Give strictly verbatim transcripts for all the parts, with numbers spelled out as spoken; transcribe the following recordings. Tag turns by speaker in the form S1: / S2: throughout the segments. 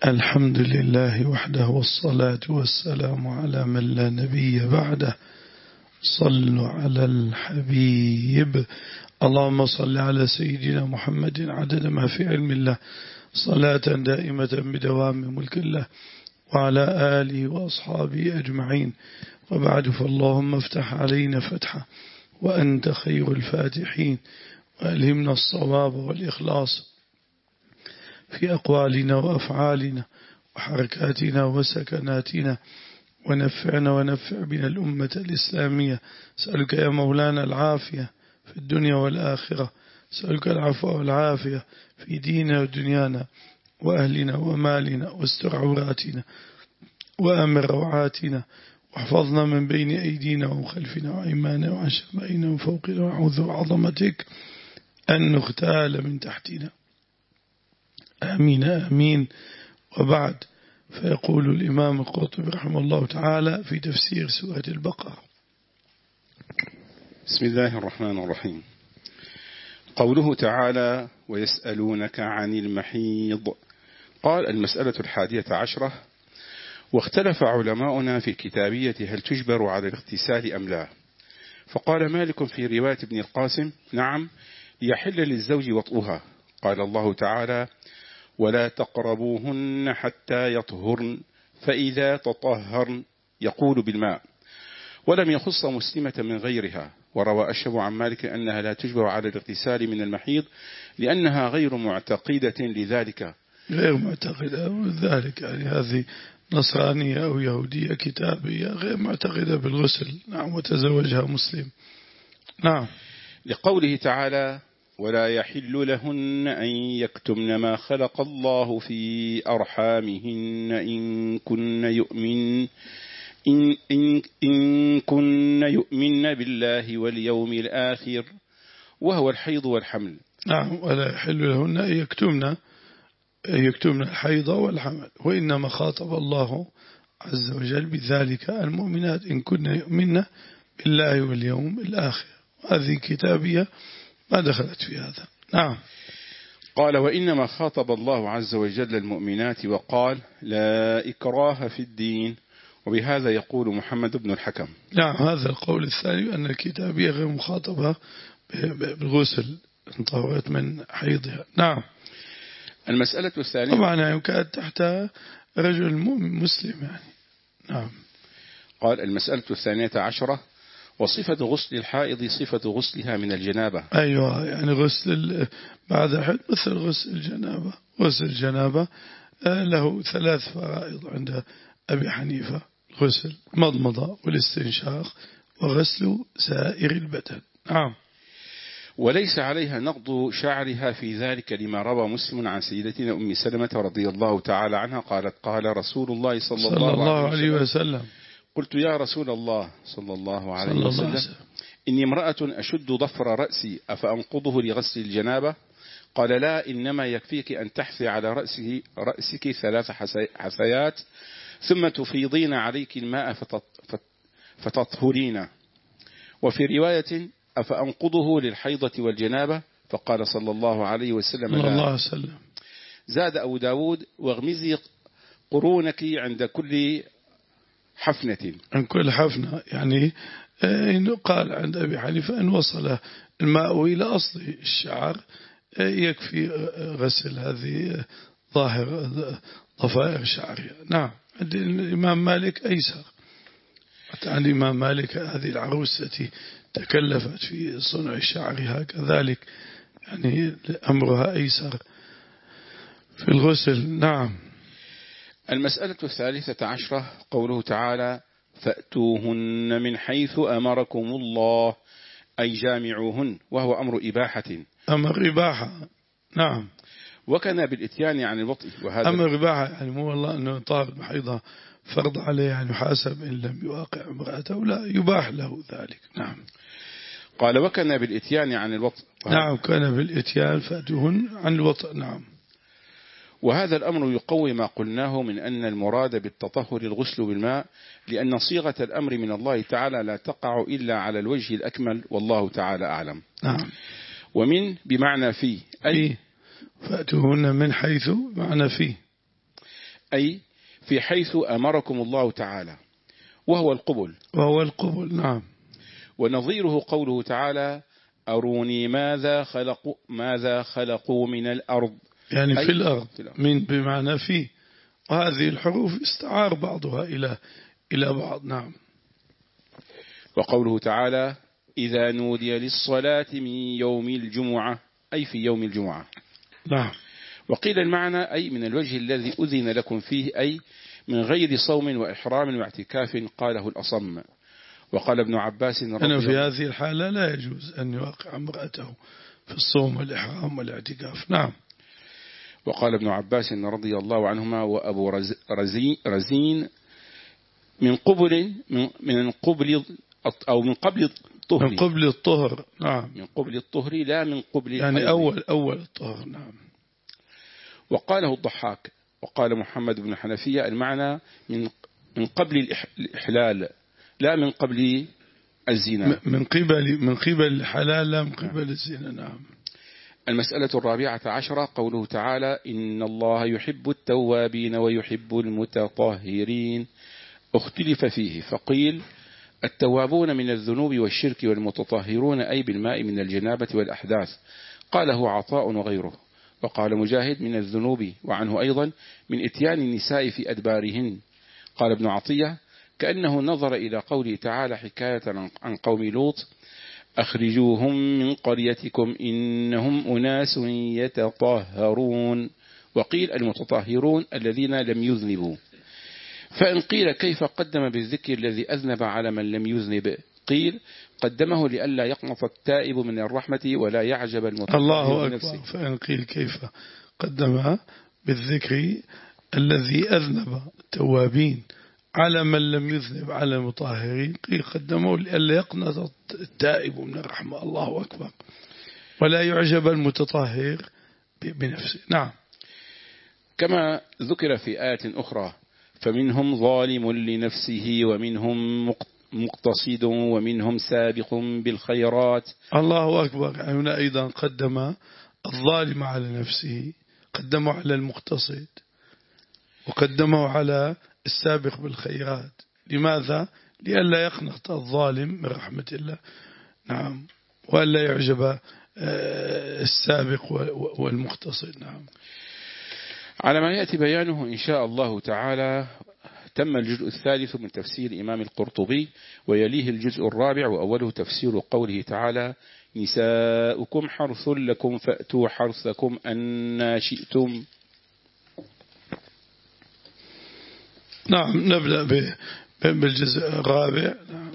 S1: الحمد لله وحده والصلاة والسلام على من لا نبي بعده. صلوا على الحبيب. اللهم صل على سيدنا محمد عدد ما في علم الله، صلاة دائمة بدوام ملك الله، وعلى آله وأصحابه أجمعين. وبعد، فاللهم افتح علينا فتحا وأنت خير الفاتحين، وألهمنا الصواب والإخلاص في أقوالنا وأفعالنا وحركاتنا وسكناتنا، ونفعنا ونفع بنا الأمة الإسلامية. سألك يا مولانا العافية في الدنيا والآخرة، سألك العفو والعافية في ديننا ودنيانا وأهلنا ومالنا، واستر عوراتنا وأمن روعاتنا، واحفظنا من بين أيدينا وخلفنا وأيماننا وعن شمائنا وفوقنا، ونعوذ بعظمتك أن نغتال من تحتنا. آمين آمين. وبعد، فيقول الإمام القرطبي رحمه الله تعالى في تفسير سورة البقرة:
S2: بسم الله الرحمن الرحيم. قوله تعالى: ويسألونك عن المحيض. قال: المسألة الحادية عشرة. واختلف علماؤنا في الكتابية هل تجبر على الاغتسال أم لا. فقال مالك في رواية ابن القاسم: نعم، يحل للزوج وطئها. قال الله تعالى: ولا تقربوهن حتى يطهرن فإذا تطهرن، يقول بالماء، ولم يخص مسلمة من غيرها. وروى أشهب عن مالك أنها لا تجبر على الاغتسال من المحيض لأنها غير معتقدة لذلك.
S1: غير معتقدة لذلك، يعني هذه نصرانية أو يهودية كتابية غير معتقدة بالغسل. نعم، وتزوجها مسلم. نعم.
S2: لقوله تعالى: ولا يحل لهن أن يكتمن ما خلق الله في أرحامهن إن كن يؤمن إن, إن, إن كن يؤمن بالله واليوم الآخر، وهو الحيض والحمل.
S1: نعم، ولا يحل لهن أن يكتمن يكتمن الحيض والحمل، وإنما خاطب الله عز وجل بذلك المؤمنات إن كن يؤمن بالله واليوم الآخر. هذه كتابية ما دخلت في هذا. نعم.
S2: قال: وإنما خاطب الله عز وجل المؤمنات وقال: لا إكراه في الدين. وبهذا يقول محمد بن الحكم.
S1: نعم، هذا القول الثاني، أن الكتابية غير مخاطبة بالغسل إن طهرت من حيضها. نعم.
S2: المسألة الثانية
S1: طبعا يمكن تحت رجل مؤمن مسلم يعني. نعم.
S2: قال: المسألة الثانية عشرة. وصفة غسل الحائض صفة غسلها من الجنابة.
S1: أيوة، يعني غسل بعد حد مثل غسل الجنابة. غسل الجنابة له ثلاث فرائض عند أبي حنيفة: غسل مضمضة والاستنشاق وغسل سائر البدن. نعم.
S2: وليس عليها نقض شعرها في ذلك، لما روى مسلم عن سيدتنا أم سلمة رضي الله تعالى عنها قالت: قال رسول الله صلى,
S1: صلى
S2: الله,
S1: الله
S2: عليه
S1: عليه
S2: وسلم,
S1: وسلم:
S2: قلت يا رسول الله صلى الله عليه
S1: صلى
S2: وسلم,
S1: الله عليه وسلم
S2: إني امرأة أشد ضفر رأسي أفأنقضه لغسل الجنابة؟ قال: لا، إنما يكفيك أن تحثي على رأسه رأسك ثلاث حثيات ثم تفيضين عليك الماء فتطهرين. وفي رواية: أفأنقضه للحيضة والجنابة؟ فقال صلى الله عليه وسلم:
S1: صلى الله
S2: لا.
S1: عليه وسلم.
S2: زاد أبو داود: واغمزي قرونك عند كل حفنة.
S1: عن كل حفنة، يعني إنه قال عند أبي حنيفة إن وصل الماء إلى أصل الشعر يكفي غسل هذه ظاهر ضفائر شعرها. نعم. عند الإمام مالك أيسر. عند الإمام مالك هذه العروس التي تكلفت في صنع شعرها كذلك، يعني أمرها أيسر في الغسل. نعم.
S2: المسألة الثالثة عشرة. قوله تعالى: فأتوهن من حيث أمركم الله، أي جامعوهن، وهو أمر إباحة.
S1: أمر إباحة. نعم.
S2: وكان بالإتيان عن الوطء. وهذا
S1: أمر إباحة، يعني مو والله أنه طالب محيضها فرض عليه يعني يحاسب إن لم يواقع امرأته، لا، يباح له ذلك. نعم.
S2: قال: وكان بالإتيان عن الوطء.
S1: نعم، كان بالإتيان فأتوهن عن الوطء. نعم.
S2: وهذا الأمر يقوي ما قلناه من أن المراد بالتطهر الغسل بالماء، لأن صيغة الأمر من الله تعالى لا تقع إلا على الوجه الأكمل، والله تعالى أعلم.
S1: نعم.
S2: ومن بمعنى في، أي
S1: فأتوهن من حيث معنى فيه،
S2: أي في حيث أمركم الله تعالى، وهو القبل
S1: وهو القبل. نعم.
S2: ونظيره قوله تعالى أروني ماذا خلقوا ماذا خلقوا من الأرض،
S1: يعني في الأرض،
S2: في الأرض.
S1: من بمعنى في، وهذه الحروف استعار بعضها إلى إلى بعض. نعم.
S2: وقوله تعالى إذا نودي للصلاة من يوم الجمعة، أي في يوم الجمعة.
S1: نعم.
S2: وقيل المعنى أي من الوجه الذي أذن لكم فيه، أي من غير صوم وإحرام واعتكاف، قاله الأصم. وقال ابن عباس
S1: أنا في هذه الحالة لا يجوز أن يوقع امرأته في الصوم والإحرام والاعتكاف. نعم.
S2: وقال ابن عباس رضي الله عنهما وأبو رزين, رزين من قبل من قبل أو من قبل الطهر،
S1: من قبل الطهر. نعم.
S2: من قبل الطهر لا من قبل
S1: يعني
S2: الحيض.
S1: أول أول الطهر. نعم.
S2: وقاله الضحاك وقال محمد بن حنفية المعنى من من قبل الإحلال لا من قبل الزنا،
S1: من قبل من قبل الحلال لا من قبل الزنا. نعم.
S2: المسألة الرابعة عشرة قوله تعالى إن الله يحب التوابين ويحب المتطهرين، اختلف فيه فقيل التوابون من الذنوب والشرك والمتطهرون أي بالماء من الجنابة والأحداث، قاله عطاء وغيره. وقال مجاهد من الذنوب، وعنه أيضا من إتيان النساء في أدبارهن. قال ابن عطية كأنه نظر إلى قوله تعالى حكاية عن قوم لوط أخرجوهم من قريتكم إنهم أناس يتطهرون، وقيل المتطهرون الذين لم يذنبوا. فإن قيل كيف قدم بالذكر الذي أذنب على من لم يذنب، قيل قدمه لئلا يقنط التائب من الرحمة ولا يعجب المتطهر
S1: الله
S2: بنفسه.
S1: أكبر. فإن قيل كيف قدم بالذكر الذي أذنب التوابين على من لم يذنب على المطهرين، قيل قدمه لئلا يقنط التائب من الرحمة. الله أكبر. ولا يعجب المتطهر بنفسه. نعم.
S2: كما ذكر في آية أخرى فمنهم ظالم لنفسه ومنهم مقتصد ومنهم سابق بالخيرات.
S1: الله أكبر. هنا أيضا قدم الظالم على نفسه، قدمه على المقتصد، وقدمه على السابق بالخيرات. لماذا؟ لئلا يقنط الظالم من رحمة الله. نعم. وألا يعجب السابق والمقتصد. نعم.
S2: على ما يأتي بيانه إن شاء الله تعالى تم الجزء الثالث من تفسير الإمام القرطبي، ويليه الجزء الرابع وأوله تفسير قوله تعالى نساؤكم حرث لكم فأتوا حرثكم أن شئتم.
S1: نعم. نبدأ بالجزء الرابع. نعم.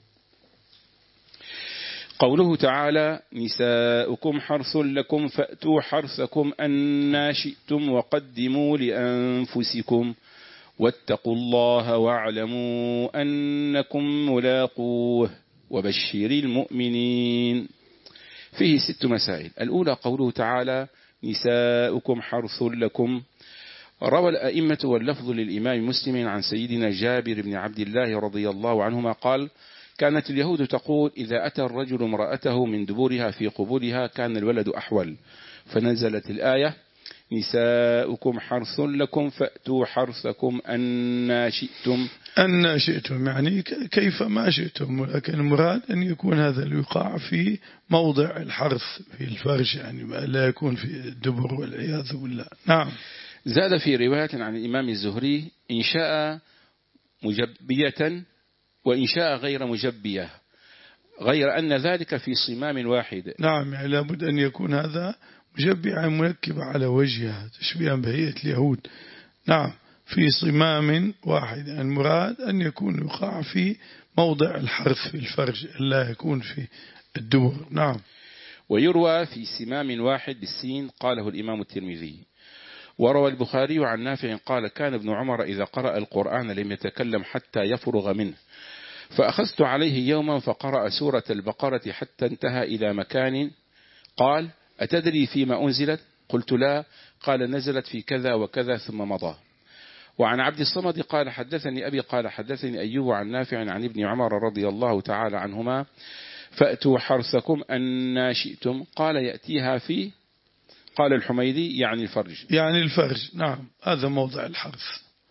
S2: قوله تعالى نساؤكم حرث لكم فأتوا حرثكم أن شئتم وقدموا لأنفسكم واتقوا الله واعلموا أنكم ملاقوه وبشر المؤمنين. فيه ست مسائل. الأولى قوله تعالى نساؤكم حرث لكم. روى الأئمة واللفظ للإمام مسلم عن سيدنا جابر بن عبد الله رضي الله عنهما قال كانت اليهود تقول إذا أتى الرجل امرأته من دبورها في قبولها كان الولد أحول، فنزلت الآية نساؤكم حرث لكم فأتوا حرثكم أن شئتم.
S1: أن شئتم يعني كيف ما شئتم، ولكن المراد أن يكون هذا الوقاع في موضع الحرث في الفرج، يعني لا يكون في الدبر والعياذ بالله. نعم.
S2: زاد في رواية عن الإمام الزهري إن شاء مجبية وإن شاء غير مجبية، غير أن ذلك في صمام واحد.
S1: نعم. يعني لابد أن يكون هذا مجبعا منكبة على وجهها تشبيها بهيئة اليهود. نعم. في صمام واحد. المراد أن يكون يقع في موضع الحرث في الفرج، لا يكون في الدبر. نعم.
S2: ويروى في صمام واحد بالسين، قاله الإمام الترمذي. وروى البخاري عن نافع قال كان ابن عمر إذا قرأ القرآن لم يتكلم حتى يفرغ منه، فأخذت عليه يوما فقرأ سورة البقرة حتى انتهى إلى مكان قال أتدري فيما أنزلت؟ قلت لا. قال نزلت في كذا وكذا ثم مضى. وعن عبد الصمد قال حدثني أبي قال حدثني أيوب عن نافع عن ابن عمر رضي الله تعالى عنهما فأتوا حرثكم أن شئتم. قال يأتيها في، قال الحميدي يعني الفرج.
S1: يعني الفرج. نعم. هذا موضع الحرث.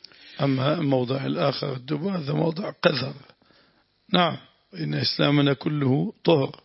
S1: أما الموضع الآخر الدبر هذا موضع قذر. نعم. إن إسلامنا كله طهر.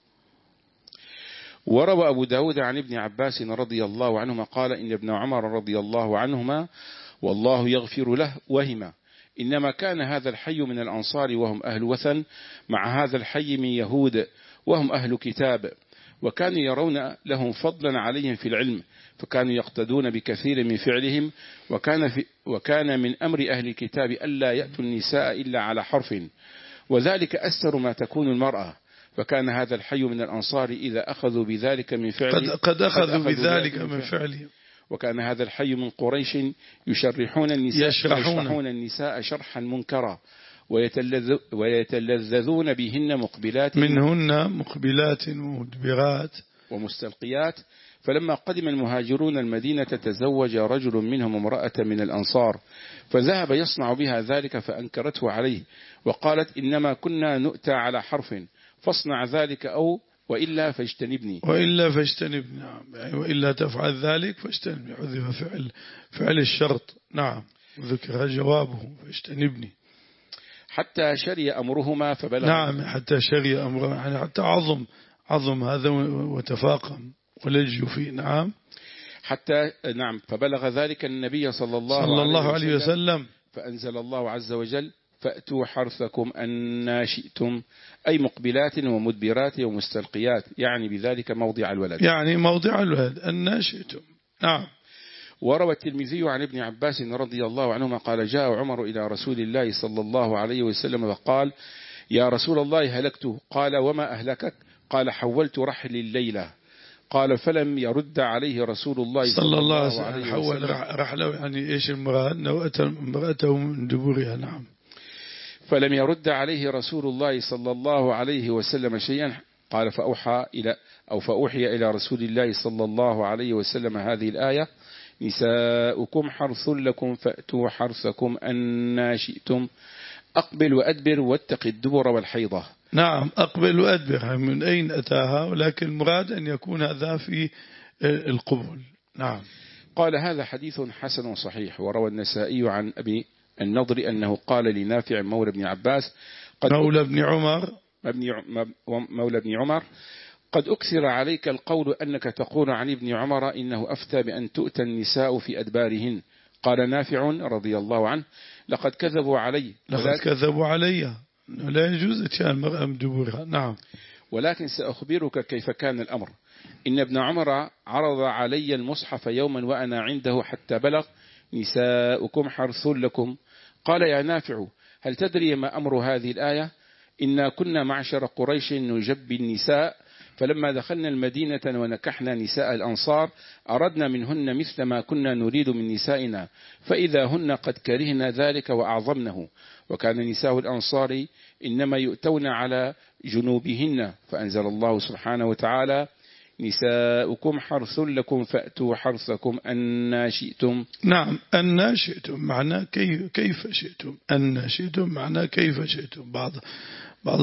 S2: وروى أبو داود عن ابن عباس رضي الله عنهما قال إن ابن عمر رضي الله عنهما والله يغفر له وهما إنما كان هذا الحي من الأنصار وهم أهل وثن مع هذا الحي من يهود وهم أهل كتاب، وكانوا يرون لهم فضلا عليهم في العلم، فكانوا يقتدون بكثير من فعلهم، وكان, في وكان من أمر أهل الكتاب ألا يأتوا النساء إلا على حرف، وذلك أستر ما تكون المرأة، فكان هذا الحي من الأنصار إذا أخذوا بذلك من فعله
S1: قد, قد أخذوا بذلك من فعله.
S2: وكان هذا الحي من قريش يشرحون النساء,
S1: يشرحون.
S2: يشرحون النساء شرحا منكرا ويتلذ ويتلذذون بهن مقبلات
S1: منهن مقبلات ومدبرات
S2: ومستلقيات. فلما قدم المهاجرون المدينة تزوج رجل منهم امرأة من الأنصار، فذهب يصنع بها ذلك فأنكرته عليه وقالت إنما كنا نؤتى على حرف فاصنع ذلك أو وإلا فاجتنبني
S1: وإلا فاجتنبني يعني وإلا تفعل ذلك فاجتنبني، حذف فعل فعل الشرط. نعم. ذكر جوابه فاجتنبني
S2: حتى شري أمرهما فبلغ.
S1: نعم. حتى شري أمرهما يعني حتى عظم عظم هذا وتفاقم ولج فيه. نعم.
S2: حتى نعم فبلغ ذلك النبي صلى الله,
S1: صلى الله
S2: عليه,
S1: عليه وسلم, وسلم
S2: فأنزل الله عز وجل فأتوا حرثكم أن شئتم، أي مقبلات ومدبرات ومستلقيات، يعني بذلك موضع الولد،
S1: يعني موضع الولد أن شئتم. نعم.
S2: وروى الترمذي عن ابن عباس رضي الله عنهما قال جاء عمر إلى رسول الله صلى الله عليه وسلم فقال يا رسول الله هلكت. قال وما أهلكك؟ قال حولت رحلي الليلة. قال فلم يرد عليه رسول الله صلى الله عليه وسلم.
S1: حول رحله يعني إيش المرأة امرأته من دبورها. نعم.
S2: فلم يرد عليه رسول الله صلى الله عليه وسلم شيئا. قال فأوحى إلى أو فأوحي إلى رسول الله صلى الله عليه وسلم هذه الآية نساؤكم حرث لكم فأتوا حرثكم أن شئتم أقبل وأدبر واتق الدبر والحيضة.
S1: نعم. أقبل وأدبر من أين أتاها، ولكن المراد أن يكون هذا في القبول. نعم.
S2: قال هذا حديث حسن صحيح. وروى النسائي عن أبي النضر أنه قال لنافع مولى بن عباس قد
S1: مولى بن عمر
S2: مولى بن عمر قد أكثر عليك القول أنك تقول عن ابن عمر إنه أفتى بأن تؤتى النساء في أدبارهن. قال نافع رضي الله عنه لقد كذبوا علي
S1: لقد كذبوا علي لا يجوز اتيان المرأة من دبورها. نعم.
S2: ولكن سأخبرك كيف كان الأمر. إن ابن عمر عرض علي المصحف يوما وأنا عنده حتى بلغ نساؤكم حرث لكم. قال يا نافع هل تدري ما أمر هذه الآية؟ إنا كنا معشر قريش نجبي النساء، فلما دخلنا المدينة ونكحنا نساء الأنصار أردنا منهن مثل ما كنا نريد من نسائنا، فإذا هن قد كرهنا ذلك وأعظمنه، وكان نساء الأنصار إنما يؤتون على جنوبهن، فأنزل الله سبحانه وتعالى نساؤكم حرث لكم فأتوا حرثكم أن شئتم.
S1: نعم. أن شئتم معنى كيف, كيف شئتم. أن شئتم معنى كيف شئتم. بعض بعض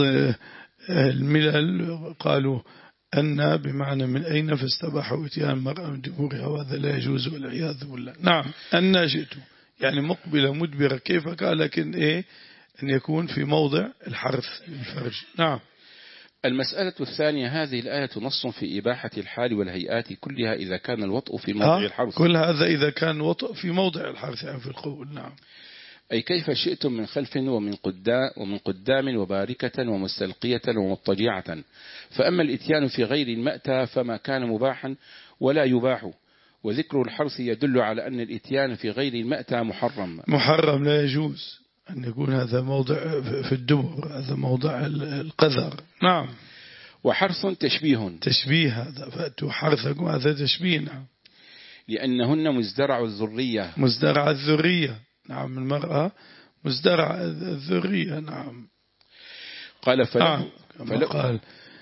S1: الملل قالوا أن بمعنى من أين، فاستباحوا اتيان المرأة من دبورها، وهذا لا يجوز والعياذ بالله. نعم. أن شئتم يعني مقبلة مدبرة كيف قال، لكن إيه أن يكون في موضع الحرث الفرج. نعم.
S2: المسألة الثانية هذه الآية نص في إباحة الحال والهيئات كلها إذا كان الوطء في موضع الحرث.
S1: كل هذا إذا كان الوطء في موضع الحرث يعني في القول. نعم.
S2: أي كيف شئتم من خلف ومن قدام ومن قدام وباركة ومستلقية ومضطجعة. فأما الإتيان في غير المأتى فما كان مباحا ولا يباح، وذكر الحرث يدل على أن الإتيان في غير المأتى محرم محرم
S1: لا يجوز أن يكون هذا موضع في الدبر، هذا موضع القذر. نعم.
S2: وحرث تشبيه
S1: تشبيه هذا فأتوا حرثكم هذا تشبيه. نعم.
S2: لأنهن مزدرع الذرية
S1: مزدرع الذرية. نعم. المرأة مزدرع الذرية. نعم.
S2: قال فله
S1: نعم. كما قال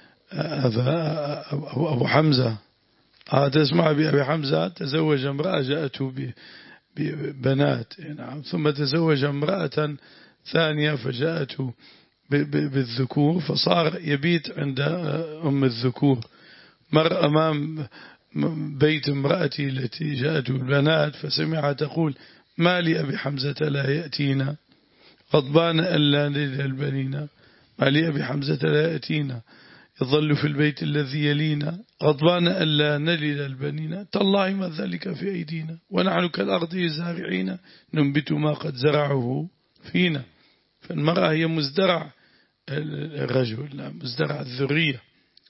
S1: هذا أبو حمزة آه تسمع بأبي حمزة تزوج امرأة جاءته ببنات. نعم. ثم تزوج امرأة ثانية فجاءته بالذكور، فصار يبيت عند أم الذكور. مر أمام بيت امرأتي التي جاءته بالبنات فسمعها تقول ما لي أبي حمزة لا يأتينا غضبان ألا نلد البنين ما لي أبي حمزة لا يأتينا يظل في البيت الذي يلينا غضبان ألا نلد البنين تالله ما ذلك في أيدينا ونحن كالأرض زارعين ننبت ما قد زرعه فينا. فالمرأة هي مزدرع الرجل لا مزدرع الذرية.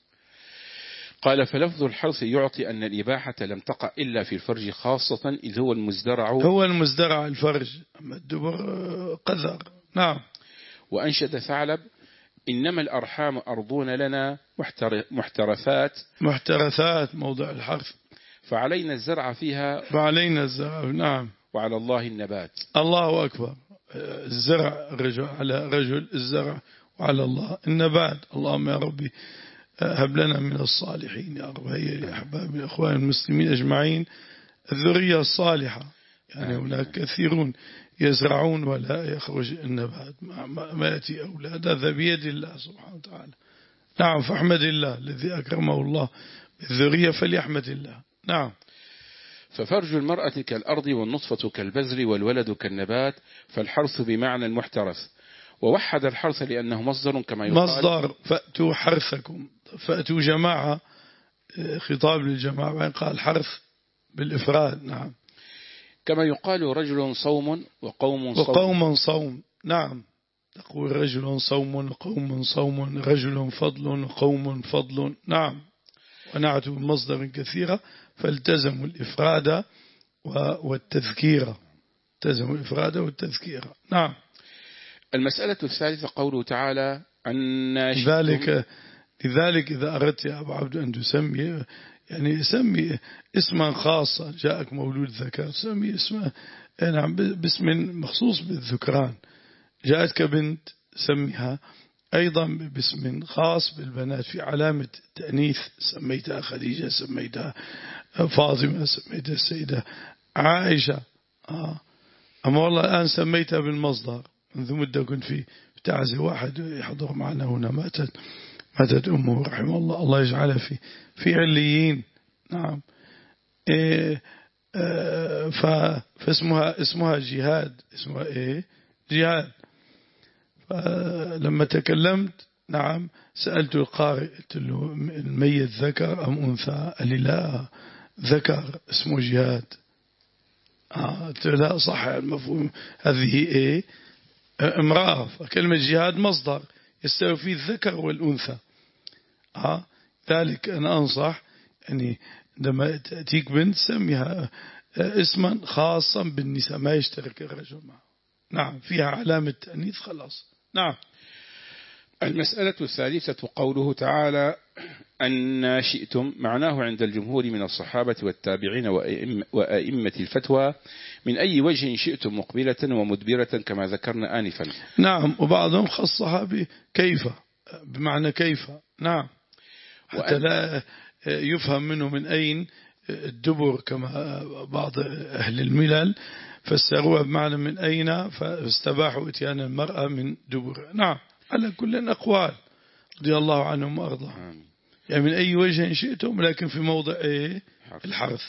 S2: قال فلفظ الحرث يعطي أن الإباحة لم تقع إلا في الفرج خاصة إذ هو المزدرع
S1: هو المزدرع الفرج أما الدبر قذر. نعم.
S2: وأنشد ثعلب إنما الأرحام أرضون لنا محترثات
S1: محترثات موضع الحرث
S2: فعلينا الزرع فيها
S1: فعلينا الزرع. نعم.
S2: وعلى الله النبات.
S1: الله أكبر. الزرع رجل على رجل الزرع وعلى الله النبات. اللهم يا ربي هب لنا من الصالحين يا رب. هي لأحباب الأخوان المسلمين أجمعين الذرية الصالحة. يعني هناك كثيرون يزرعون ولا يخرج النبات ما يأتي أولاد هذا بيد الله سبحانه وتعالى. نعم. فاحمد الله الذي أكرمه الله بالذرية فليحمد الله. نعم.
S2: ففرج المرأة كالأرض والنطفة كالبذر والولد كالنبات فالحرث بمعنى المحترث ووحد الحرث لأنه مصدر كما يقال
S1: مصدر فأتوا حرثكم فأتوا جماعة خطاب للجماعة قال حرث بالإفراد. نعم.
S2: كما يقال رجل صوم وقوم صوم
S1: وقوم صوم. نعم. تقول رجل صوم وقوم صوم رجل فضل وقوم فضل. نعم. ونعتوا بمصدر كثيرة فالتزموا الإفراد والتذكير التزموا الإفراد والتذكير. نعم.
S2: المسألة الثالثة قوله تعالى أن
S1: لذلك لذلك إذا أردت يا أبو عبد أن تسمي يعني سمي اسما خاصا جاءك مولود ذكر سمي اسمه نعم باسم مخصوص بالذكران. جاءتك بنت سميها أيضا باسم خاص بالبنات في علامة تأنيث سميتها خديجة سميتها فاطمة سميتها السيدة عائشة. آه. أما والله الآن سميتها بالمصدر. منذ مدة كنت في تعزي واحد يحضر معنا هنا ماتت ماتت أمه رحمه الله الله يجعلها في في عليين. نعم. إيه آه فاسمها اسمها جهاد اسمها إيه جهاد. فلما تكلمت نعم سألت القارئ قلت له الميت ذكر أم أنثى؟ قال لي لا ذكر اسمه جهاد. آه قلت له لا صح المفهوم هذه إيه امرأة. فكلمة جهاد مصدر يستوي فيه الذكر والأنثى. آه ذلك أنا أنصح يعني عندما تأتيك بنت سميها اسما خاصا بالنساء ما يشترك الرجل معه. نعم. فيها علامة تأنيث خلاص. نعم.
S2: المسألة الثالثة قوله تعالى أن شئتم معناه عند الجمهور من الصحابة والتابعين وأئمة الفتوى من أي وجه شئتم مقبلة ومدبرة كما ذكرنا آنفا.
S1: نعم. وبعضهم خصها بكيف بمعنى كيف. نعم. حتى لا يفهم منه من أين الدبر كما بعض أهل الملل فسروها بمعنى من أين فاستباحوا اتيان المرأة من دبر. نعم. على كل أقوال رضي الله عنهم وأرضاهم. يعني من أي وجه شئتم لكن في موضع إيه الحرث.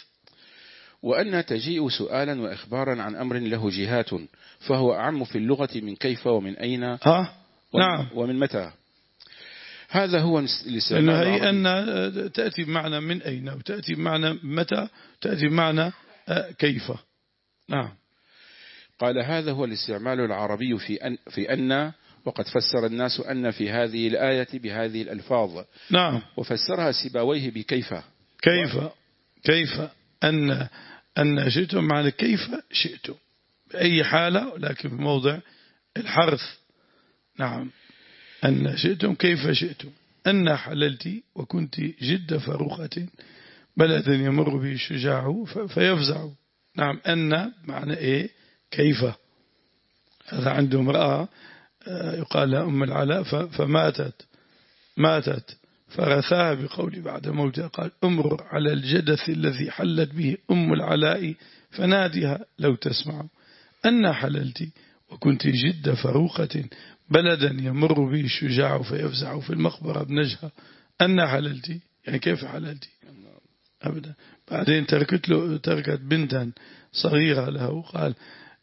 S2: وأنها تجيء سؤالا وإخبارا عن أمر له جهات فهو أعم في اللغة من كيف ومن أين
S1: ها؟ نعم.
S2: ومن متى. هذا هو
S1: الاستعمال العربي. أن تأتي بمعنى من أين وتأتي بمعنى متى تأتي بمعنى كيف. نعم.
S2: قال هذا هو الاستعمال العربي في أن, في أن وقد فسر الناس أن في هذه الآية بهذه الألفاظ.
S1: نعم.
S2: وفسرها سيبويه بكيف
S1: كيف كيف أن أن شئتم معنى كيف شئتم بأي حالة لكن في موضع الحرث. نعم. أن شئتم كيف شئتم أن حللتي وكنت جد فاروقة بلدا يمر به الشجاع فيفزع. نعم. أن معنى إيه كيف. هذا عنده امرأة يقال لها أم العلاء فماتت ماتت فرثاها بقول بعد موتها قال امر على الجدث الذي حلت به أم العلاء فنادها لو تسمع أن حللت وكنت جد فروقة بلدا يمر به الشجاع فيفزع في المقبرة بنجها أن حللت يعني كيف حللت أبدا. بعدين تركت له تركت بنتا صغيرة له قال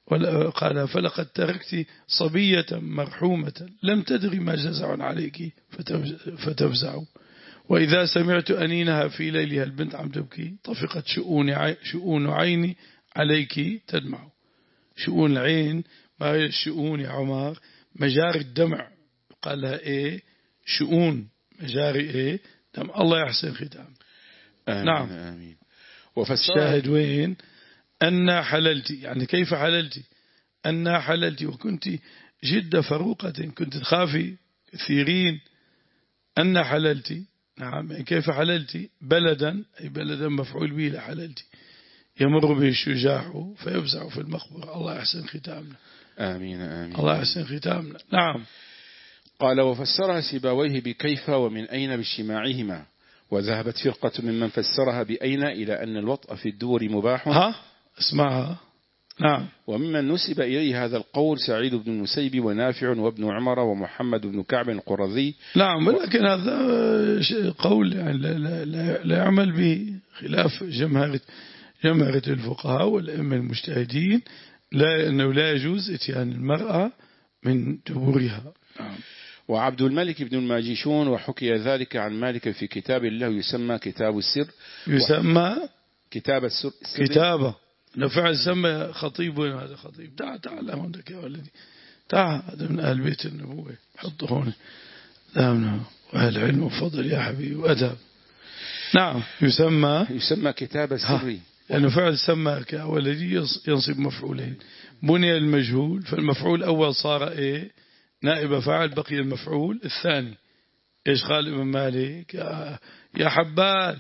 S1: قال فلقد تركت صبية مرحومة لم تدري ما جزع عليك فتفزع، وإذا سمعت أنينها في ليلها البنت عم تبكي طفقت شؤون شؤون عيني عليك تدمع. شؤون العين ما هي الشؤون يا عمر؟ مجاري الدمع، قال لها إيه شؤون مجاري إيه دم. الله يحسن ختام.
S2: آمين
S1: نعم
S2: آمين.
S1: الشاهد وين؟ أن حللتي، يعني كيف حللتي؟ أن حللتي وكنت جد فروقة، كنت تخافي كثيرين. أن حللتي، نعم كيف حللتي؟ بلدا، أي بلدا مفعول به لحللتي يمر به الشجاع فيفزع في المقبرة. الله يحسن ختامنا.
S2: آمين آمين.
S1: الله يحسن ختامنا. نعم.
S2: قال وفسرها سيبويه بكيف ومن أين باجتماعهما، وذهبت فرقة ممن فسرها بأين إلى أن الوطأ في الدور مباح.
S1: ها اسمعها. نعم.
S2: وممن نسب إليه هذا القول سعيد بن المسيب ونافع وابن عمر ومحمد بن كعب القرظي.
S1: نعم ولكن هذا قول يعني لا, لا, لا, لا يعمل به، خلاف جمهرة جمهرة الفقهاء والأئمة المجتهدين، لا أنه لا يجوز إتيان المرأة من دبورها. نعم.
S2: وعبد الملك بن الماجشون وحكي ذلك عن مالك في كتاب له يسمى كتاب السر.
S1: يسمى
S2: كتاب السر.
S1: كتابة نفع سمى خطيب. وين هذا خطيب؟ تعال تعال هونك يا ولدي تعال، هذا من أهل بيت النبوة، حطه هون. نعم وأهل علم وفضل يا حبيبي وأدب. نعم يسمى
S2: يسمى كتاب السر،
S1: لأنه فعل سمى كولدي ينصب مفعولين. بني المجهول فالمفعول الأول صار إيه نائب فاعل، بقي المفعول الثاني. إيش قال ابن مالك؟ يا حبال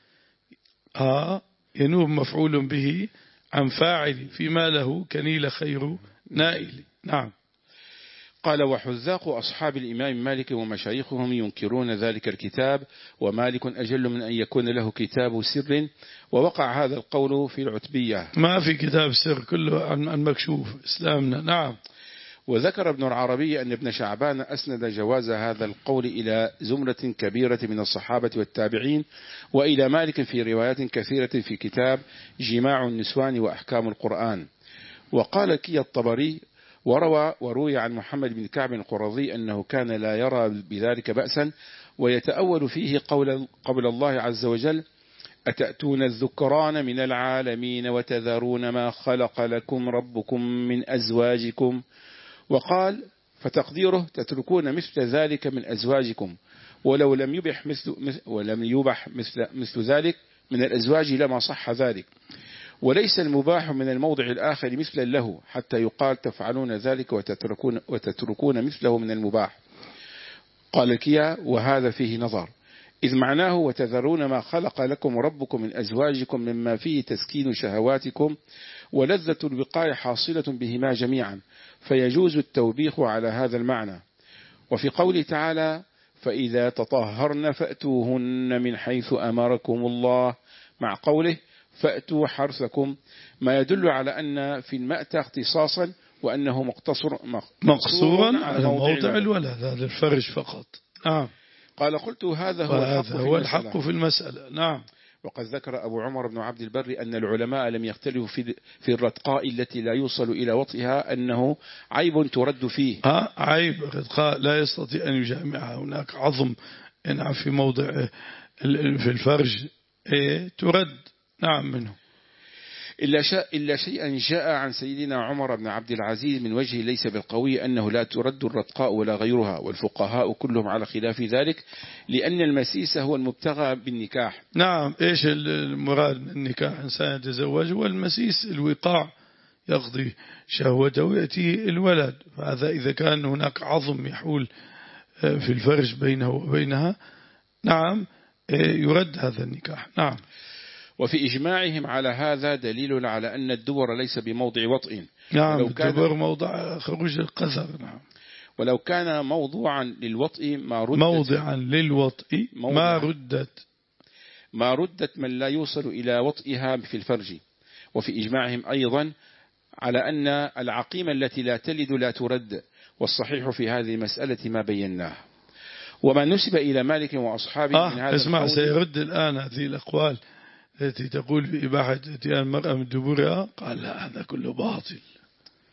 S1: ها ينوب مفعول به عن فاعل فيما له كنيل خير نائل. نعم.
S2: قال وحذاق أصحاب الإمام مالك ومشايخهم ينكرون ذلك الكتاب، ومالك أجل من أن يكون له كتاب سر، ووقع هذا القول في العتبية.
S1: ما في كتاب سر، كله عن مكشوف إسلامنا. نعم.
S2: وذكر ابن العربي أن ابن شعبان أسند جواز هذا القول إلى زمرة كبيرة من الصحابة والتابعين، وإلى مالك في روايات كثيرة في كتاب جماع النسوان وأحكام القرآن. وقال كي الطبري وروى وروي عن محمد بن كعب القرظي أنه كان لا يرى بذلك بأسا، ويتأول فيه قول, قول الله عز وجل أتأتون الذكران من العالمين وتذرون ما خلق لكم ربكم من أزواجكم. وقال فتقديره تتركون مثل ذلك من أزواجكم، ولو لم يبح مثل, ولم يبح مثل, مثل ذلك من الأزواج لما صح ذلك، وليس المباح من الموضع الآخر مثلا له حتى يقال تفعلون ذلك وتتركون, وتتركون مثله من المباح. قال كيا وهذا فيه نظر، إذ معناه وتذرون ما خلق لكم ربكم من أزواجكم مما فيه تسكين شهواتكم ولذة الوقاية حاصلة بهما جميعا، فيجوز التوبيخ على هذا المعنى. وفي قوله تعالى فإذا تطهرن فأتوهن من حيث أمركم الله مع قوله فأتوا حرثكم، ما يدل على أن في المأتى اختصاصا وأنه مقتصر
S1: مقصورا على موضع الولد، هذا الفرج فقط. نعم.
S2: قال قلت هذا هو الحق, في,
S1: هو الحق في المسألة. نعم.
S2: وقد ذكر أبو عمر بن عبد البر أن العلماء لم يختلفوا في, في الرتقاء التي لا يوصل إلى وطئها أنه عيب ترد فيه.
S1: ها عيب الرتقاء لا يستطيع أن يجامعها، هناك عظم ينعم في موضع في الفرج إيه ترد. نعم منه
S2: إلا, شاء إلا شيئا جاء عن سيدنا عمر بن عبد العزيز من وجه ليس بالقوي أنه لا ترد الرتقاء ولا غيرها، والفقهاء كلهم على خلاف ذلك، لأن المسيس هو المبتغى بالنكاح.
S1: نعم. إيش المراد من النكاح؟ إنسان يتزوج، والمسيس الوقاع يقضي شهوته ويأتي الولد، فهذا إذا كان هناك عظم يحول في الفرج بينه وبينها نعم يرد هذا النكاح. نعم.
S2: وفي إجماعهم على هذا دليل على أن الدبر ليس بموضع وطئ.
S1: نعم الدبر موضع خروج القذر. نعم.
S2: ولو كان موضوعا للوطئ ما ردت
S1: موضعا للوطئ ما ردت
S2: ما ردت من لا يوصل إلى وطئها في الفرج. وفي إجماعهم أيضا على أن العقيمة التي لا تلد لا ترد، والصحيح في هذه المسألة ما بيناه. وما نسب إلى مالك وأصحابه
S1: آه
S2: من هذا
S1: اسمع سيرد الآن هذه الأقوال التي تقول بإباحة اتيان المرأة من دبورها. قال لا هذا كله باطل.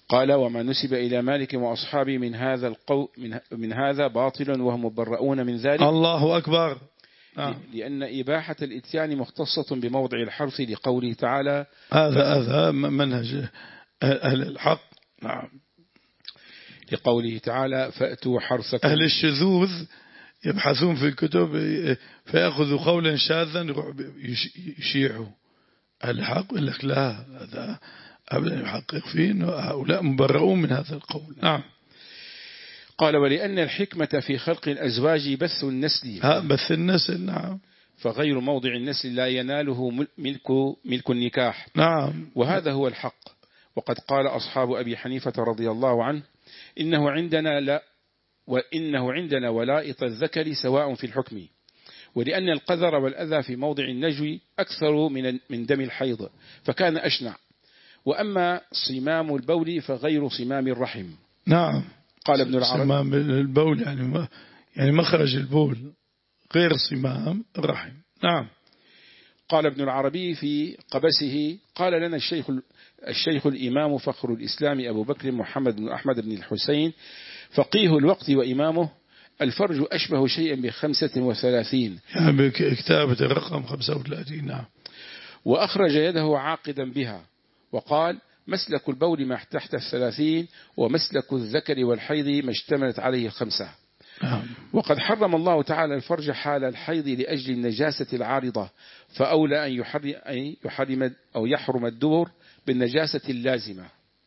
S2: قال وما نسب إلى مالك وأصحابه من هذا القول من, من هذا باطل وهم مبرؤون من ذلك.
S1: الله أكبر.
S2: آه. لأن إباحة الإتيان مختصة بموضع الحرث لقوله تعالى
S1: هذا هذا منهج أهل الحق. نعم.
S2: لقوله تعالى فأتوا حرثكم.
S1: أهل الشذوذ يبحثون في الكتب فيأخذوا قولا شاذا يشيعوا. أهل الحق يقول لك لا، هذا أبدا يحقق فيه أنه هؤلاء مبرؤون من هذا القول. نعم.
S2: قال ولأن الحكمة في خلق الأزواج بث النسل.
S1: ها بث النسل. نعم.
S2: فغير موضع النسل لا يناله ملك ملك النكاح.
S1: نعم.
S2: وهذا هو الحق. وقد قال أصحاب أبي حنيفة رضي الله عنه إنه عندنا لا وإنه عندنا ولائط الذكر سواء في الحكم، ولأن القذر والأذى في موضع النجو أكثر من من دم الحيض فكان أشنع، وأما صمام البول فغير صمام الرحم.
S1: نعم.
S2: قال ابن العربي
S1: صمام البول يعني ما يعني مخرج البول غير صمام الرحم. نعم.
S2: قال ابن العربي في قبسه قال لنا الشيخ الشيخ الإمام فخر الإسلام أبو بكر محمد بن أحمد بن الحسين فقيه الوقت وإمامه الفرج أشبه شيئا بخمسة وثلاثين،
S1: يعني بكتابة الرقم خمسة وثلاثين. نعم.
S2: وأخرج يده عاقدا بها وقال مسلك البول ما تحت الثلاثين ومسلك الذكر والحيض ما اشتملت عليه الخمسة.
S1: نعم.
S2: وقد حرم الله تعالى الفرج حال الحيض لأجل النجاسة العارضة، فأولى أن يحرم, أن يحرم أو يحرم الدبر بالنجاسة اللازمة.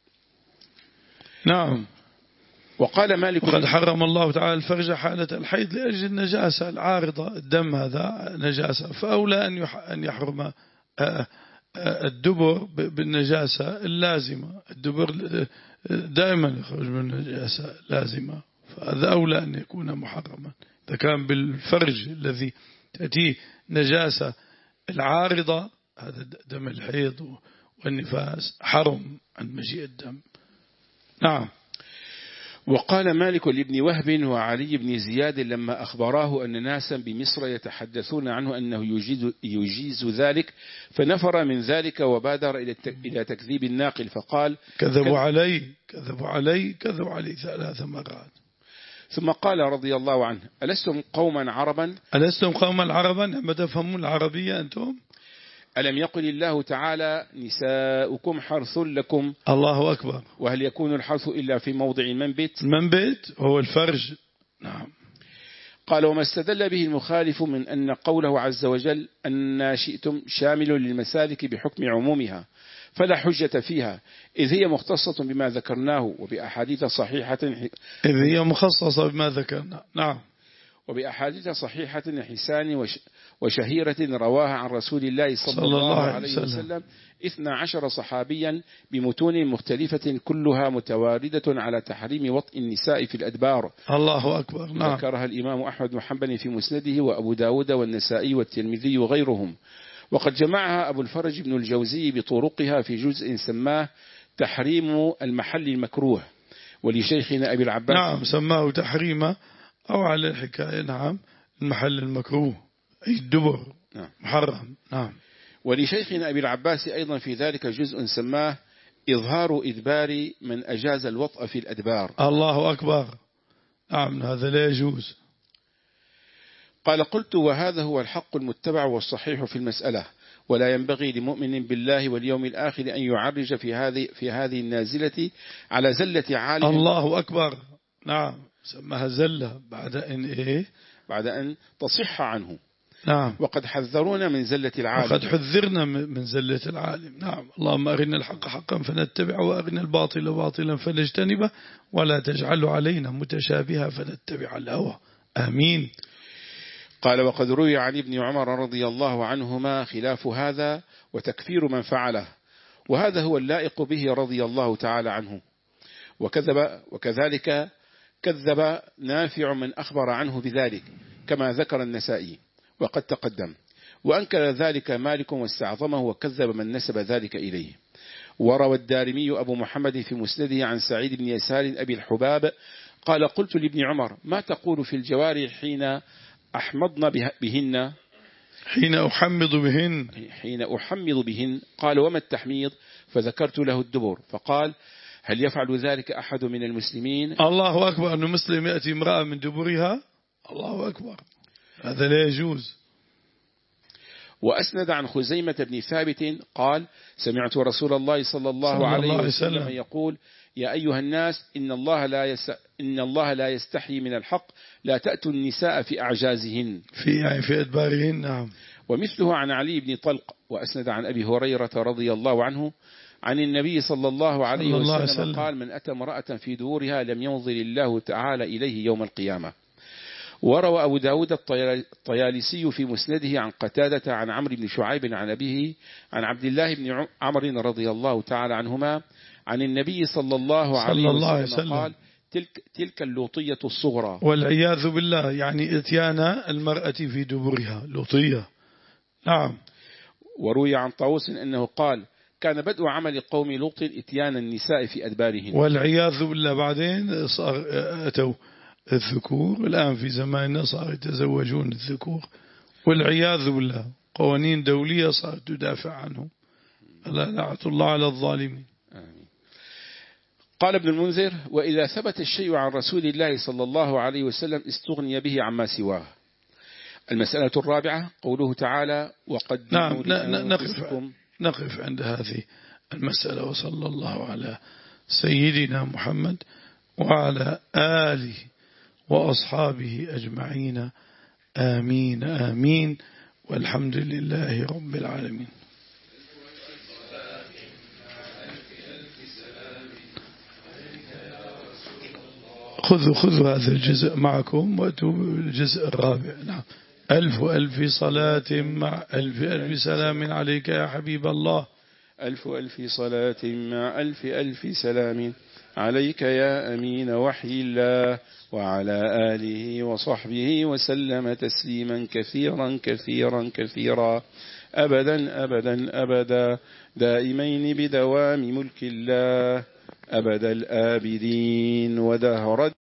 S1: نعم.
S2: وقال مالك
S1: وقد حرم الله تعالى الفرج حالة الحيض لأجل النجاسة العارضة، الدم هذا نجاسة، فأولى أن يحرم الدبر بالنجاسة اللازمة. الدبر دائما يخرج من النجاسة اللازمة، فهذا أولى أن يكون محرما. إذا كان بالفرج الذي تأتيه نجاسة العارضة، هذا دم الحيض والنفاس حرم عن مجيء الدم. نعم.
S2: وقال مالك لابن وهب وعلي بن زياد لما أخبراه أن ناسا بمصر يتحدثون عنه أنه يجيز, يجيز ذلك، فنفر من ذلك وبادر إلى تكذيب الناقل فقال
S1: كذبوا علي كذبوا علي كذبوا علي ثلاث مرات.
S2: ثم قال رضي الله عنه ألستم قوما عربا
S1: ألستم قوما عربا ما تفهمون العربية أنتم؟
S2: ألم يقل الله تعالى نساؤكم حرث لكم.
S1: الله أكبر.
S2: وهل يكون الحرث إلا في موضع المنبت؟
S1: المنبت هو الفرج. نعم.
S2: قال وما استدل به المخالف من أن قوله عز وجل أن شئتم شامل للمسالك بحكم عمومها فلا حجة فيها، إذ هي مختصة بما ذكرناه وبأحاديث صحيحة
S1: إذ هي مخصصة بما ذكرنا. نعم.
S2: وبأحاديث صحيحة حسان وشهيرة رواها عن رسول الله صلى, صلى الله عليه وسلم اثنى عشر صحابيا بمتون مختلفة كلها متواردة على تحريم وطء النساء في الأدبار.
S1: الله أكبر. نعم.
S2: ذكرها الإمام أحمد بن حنبل في مسنده وأبو داود والنسائي والترمذي وغيرهم. وقد جمعها أبو الفرج بن الجوزي بطرقها في جزء سماه تحريم المحل المكروه، ولشيخنا أبي العباس
S1: نعم سماه تحريم أو على الحكاية. نعم. المحل المكروه أي الدبر. نعم. محرم. نعم.
S2: ولشيخنا أبي العباس أيضا في ذلك جزء سماه إظهار إدبار من أجاز الوطء في الأدبار.
S1: الله أكبر. نعم. هذا لا يجوز.
S2: قال قلت وهذا هو الحق المتبع والصحيح في المسألة، ولا ينبغي لمؤمن بالله واليوم الآخر أن يعرج في هذه في هذه النازلة على زلة عالم.
S1: الله أكبر. نعم. سماها زلة بعد أن إيه
S2: بعد أن تصح عنه.
S1: نعم.
S2: وقد حذرونا من زلة العالم.
S1: وقد حذرنا من زلة العالم. نعم. اللهم أرنا الحق حقا فنتبعه وأرنا الباطل باطلا فنجتنبه ولا تجعله علينا متشابها فنتبع الهوى. آمين.
S2: قال وقد روي عن ابن عمر رضي الله عنهما خلاف هذا وتكفير من فعله، وهذا هو اللائق به رضي الله تعالى عنه. وكذب وكذلك كذب نافع من أخبر عنه بذلك كما ذكر النسائي وقد تقدم، وأنكر ذلك مالك واستعظمه وكذب من نسب ذلك إليه. وروى الدارمي أبو محمد في مسنده عن سعيد بن يسار أبي الحباب قال قلت لابن عمر ما تقول في الجوارح حين أحمضن بهن
S1: حين أحمض بهن
S2: حين أحمض بهن قال وما التحميض؟ فذكرت له الدبر فقال هل يفعل ذلك أحد من المسلمين؟
S1: الله أكبر. أنه مسلم يأتي امرأة من دبرها، الله أكبر، هذا لا يجوز.
S2: وأسند عن خزيمة بن ثابت قال سمعت رسول الله صلى الله
S1: صلى
S2: عليه
S1: الله
S2: وسلم
S1: وسلم
S2: يقول يا أيها الناس إن الله لا يس... إن الله لا يستحي من الحق لا تأتوا النساء في أعجازهن
S1: في يعني في أدبارهن. نعم.
S2: ومثله عن علي بن طلق. وأسند عن أبي هريرة رضي الله عنه عن النبي صلى الله عليه
S1: صلى الله
S2: وسلم
S1: وسلم
S2: قال من أتى امرأة في دورها لم ينظر الله تعالى إليه يوم القيامة. وروى أبو داود الطيالسي في مسنده عن قتادة عن عمرو بن شعيب عن أبيه عن عبد الله بن عمرو رضي الله تعالى عنهما عن النبي صلى الله عليه وسلم, وسلم قال تلك, تلك اللوطية الصغرى.
S1: والعياذ بالله، يعني اتيان المرأة في دبرها لوطية. نعم.
S2: وروي عن طاووس أنه قال كان بدء عمل قوم لوط اتيان النساء في أدبارهن.
S1: والعياذ بالله، بعدين صار أتوا الذكور، الآن في زماننا صار يتزوجون الذكور، والعياذ بالله قوانين دولية صارت تدافع عنهم. لا لعنة الله على الظالمين.
S2: آمين. قال ابن المنذر وإذا ثبت الشيء عن رسول الله صلى الله عليه وسلم استغني به عما سواه. المسألة الرابعة قوله تعالى وقدموا
S1: نعم. نقف, نقف عند هذه المسألة. وصلى الله على سيدنا محمد وعلى آله وأصحابه أجمعين. آمين آمين، والحمد لله رب العالمين. خذوا خذوا هذا الجزء معكم وأتوا الجزء الرابع. نعم. ألف ألف صلاة مع ألف ألف سلام عليك يا حبيب الله.
S2: ألف ألف صلاة مع ألف ألف سلام عليك يا أمين وحي الله وعلى آله وصحبه وسلم تسليما كثيرا كثيرا كثيرا أبدا أبدا أبدا دائمين بدوام ملك الله أبد الآبدين ودهر